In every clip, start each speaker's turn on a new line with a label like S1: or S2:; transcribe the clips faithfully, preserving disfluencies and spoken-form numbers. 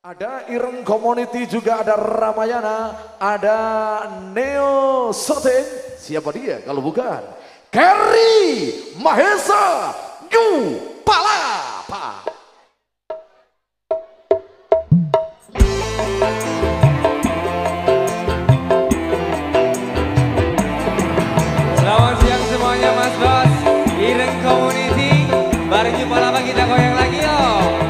S1: Ada Ireng Community, juga ada Ramayana, ada Neo Soten. Siapa dia kalau bukan Kerry Mahesa Yu Palapa.
S2: Selamat siang semuanya Mas Bos, Ireng Community, bareng Yu Palapa kita goyang lagi yo.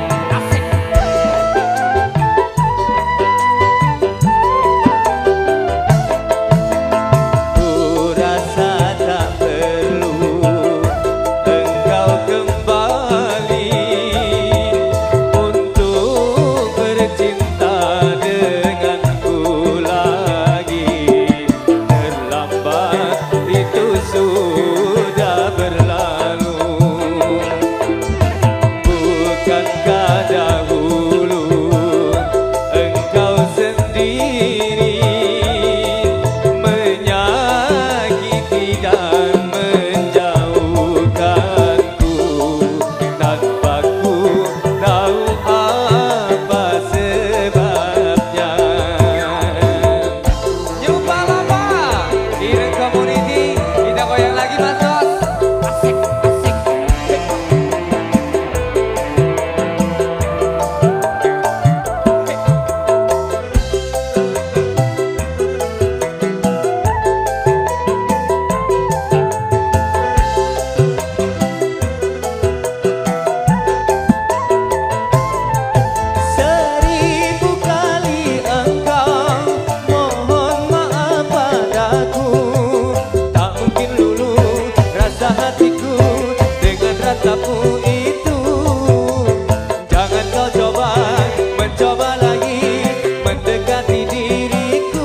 S2: Ratamu itu jangan kau coba mencoba lagi mendekati diriku.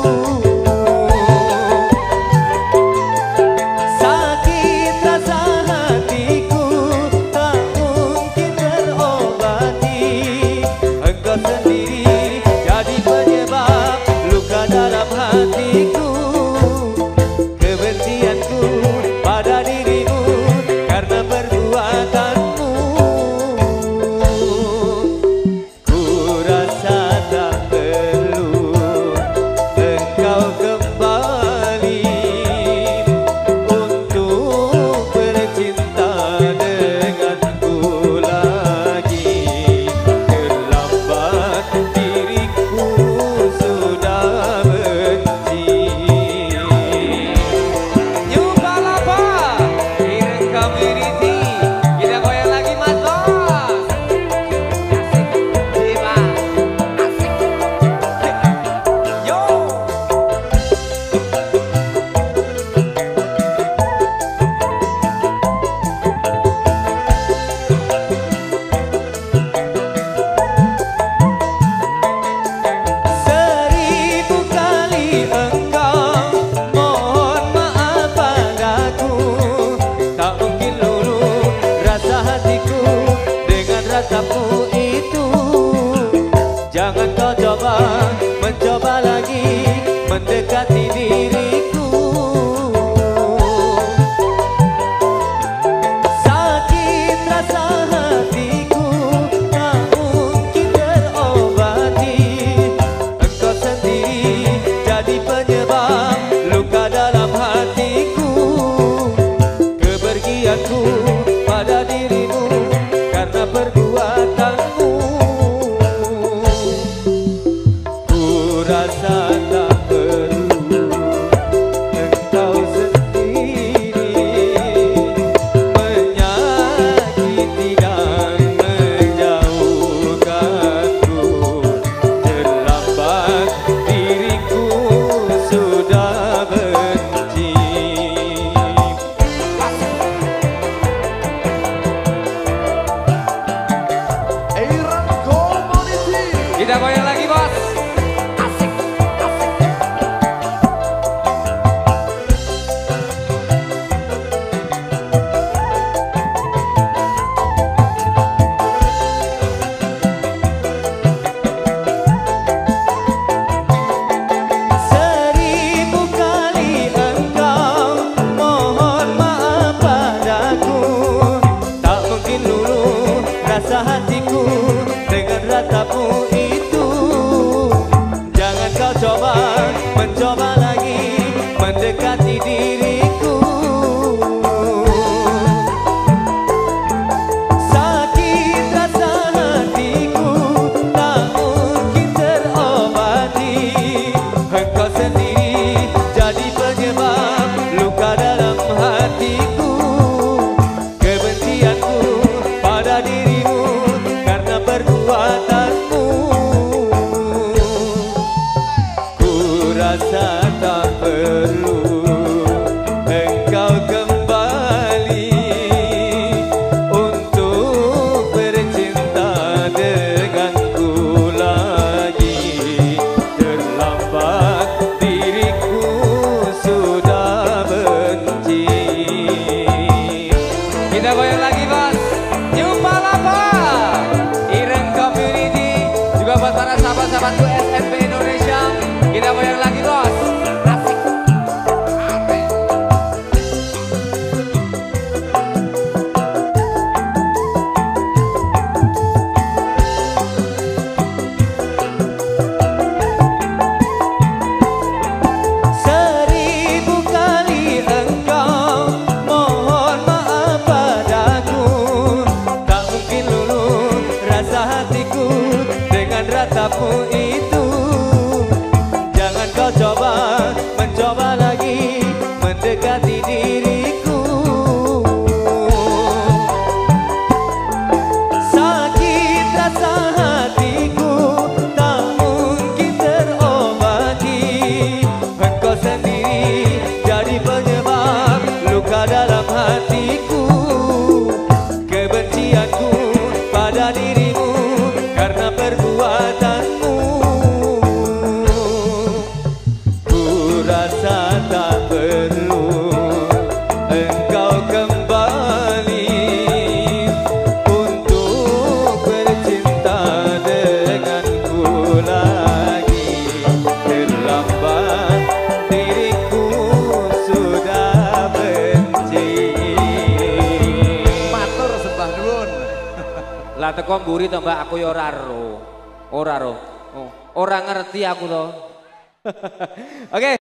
S2: Sakit rasa hatiku tak mungkin terobati. Engkau sendiri jadi penyebab luka dalam hatiku. Kebencianku pada dirimu karena perbuatanmu. Ku rasa tak perlu engkau kembali untuk bercinta denganku lagi. Terlambat diriku sudah benci. Yu Palapa, Ireng Community, kita goyang lagi Mas Bos. Asik, jiwa, asik. Yo. Seribu kali engkau mohon maaf padaku, tak mungkin luluh rasa hatiku dengan ratamu itu. Jangan kau coba mencoba lagi mendekati diriku. Sakit rasa hatiku tak mungkin terobati. Engkau sendiri jadi penyebab luka dalam hatiku. Kepergianku pada dirimu karena perbuatanmu. Ku rasa tak perlu engkau sendiri menyakiti dan menjauhkanku. Terlambat diriku sudah benci.
S1: Ireng Community.
S2: Kita goyang lagi Bos. Asik, asik. Seribu kali engkau mohon maaf padaku, tak mungkin luluh rasa hatiku dengan ratamu itu. buat para sahabat-sahabatku S M P Indonesia. Kita goyang lagi bos. Asik.
S3: Seribu kali engkau mohon maaf padaku, tak mungkin luluh rasa hatiku dengan ratamu itu. Jangan kau coba mencoba lagi mendekati diriku. Sakit rasa hatiku tak mungkin terobati. Engkau sendiri jadi penyebab luka dalam hatiku. Kebencianku pada dirimu karena perbuatanmu. Ku rasa tak perlu engkau kembali untuk bercinta denganku lagi. Terlambat diriku sudah benci.
S1: Matur sembah nuwun.
S2: Lah teko mburi to Mbak, aku ya ora ro. Ora ro. Oh, ora ngerti aku to. Oke.